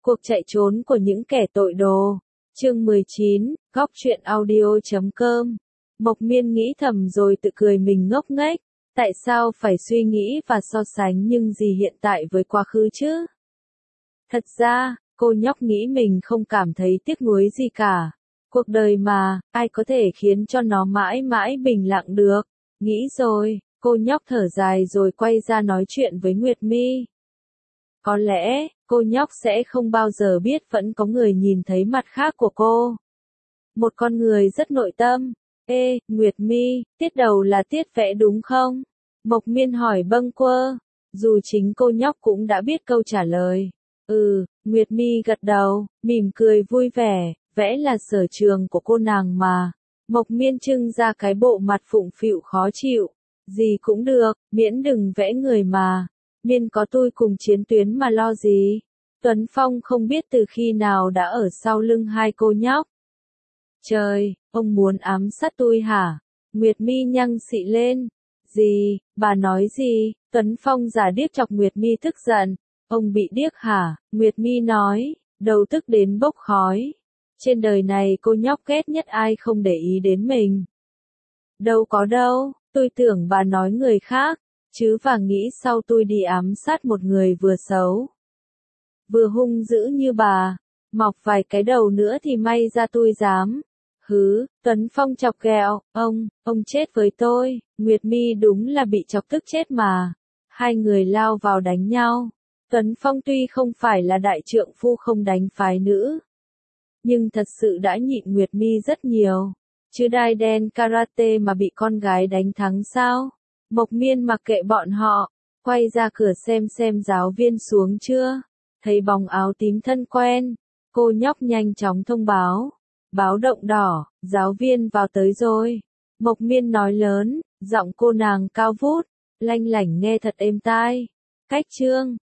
Cuộc chạy trốn của những kẻ tội đồ. Chương 19, góc truyện audio.com. Mộc Miên nghĩ thầm rồi tự cười mình ngốc nghếch. Tại sao phải suy nghĩ và so sánh những gì hiện tại với quá khứ chứ? Thật ra, cô nhóc nghĩ mình không cảm thấy tiếc nuối gì cả. Cuộc đời mà, ai có thể khiến cho nó mãi mãi bình lặng được. Nghĩ rồi, cô nhóc thở dài rồi quay ra nói chuyện với Nguyệt Mi. Có lẽ, cô nhóc sẽ không bao giờ biết vẫn có người nhìn thấy mặt khác của cô. Một con người rất nội tâm. Ê, Nguyệt Mi, tiết đầu là tiết vẽ đúng không? Mộc Miên hỏi bâng quơ. Dù chính cô nhóc cũng đã biết câu trả lời. Nguyệt Mi gật đầu, mỉm cười vui vẻ, vẽ là sở trường của cô nàng mà. Mộc Miên trưng ra cái bộ mặt phụng phịu khó chịu. Gì cũng được, miễn đừng vẽ người mà. Miên có tôi cùng chiến tuyến mà lo gì. Tuấn Phong không biết từ khi nào đã ở sau lưng hai cô nhóc. Trời, ông muốn ám sát tôi hả? Nguyệt Mi nhăng xị lên. Gì, bà nói gì? Tuấn Phong giả điếc chọc Nguyệt Mi tức giận. Ông bị điếc hả? Nguyệt Mi nói, đầu tức đến bốc khói. Trên đời này cô nhóc ghét nhất ai không để ý đến mình. Đâu có đâu, tôi tưởng bà nói người khác, chứ và nghĩ sau tôi đi ám sát một người vừa xấu, vừa hung dữ như bà, mọc vài cái đầu nữa thì may ra tôi dám. Hứ, Tuấn Phong chọc ghẹo, ông chết với tôi. Nguyệt Mi đúng là bị chọc tức chết mà. Hai người lao vào đánh nhau. Tuấn Phong tuy không phải là đại trượng phu không đánh phái nữ, nhưng thật sự đã nhịn Nguyệt Mi rất nhiều. Chứ đai đen karate mà bị con gái đánh thắng sao? Mộc Miên mặc kệ bọn họ, quay ra cửa xem giáo viên xuống chưa. Thấy bóng áo tím thân quen, cô nhóc nhanh chóng thông báo. Báo động đỏ, giáo viên vào tới rồi. Mộc Miên nói lớn, giọng cô nàng cao vút, lanh lảnh nghe thật êm tai. Cách chương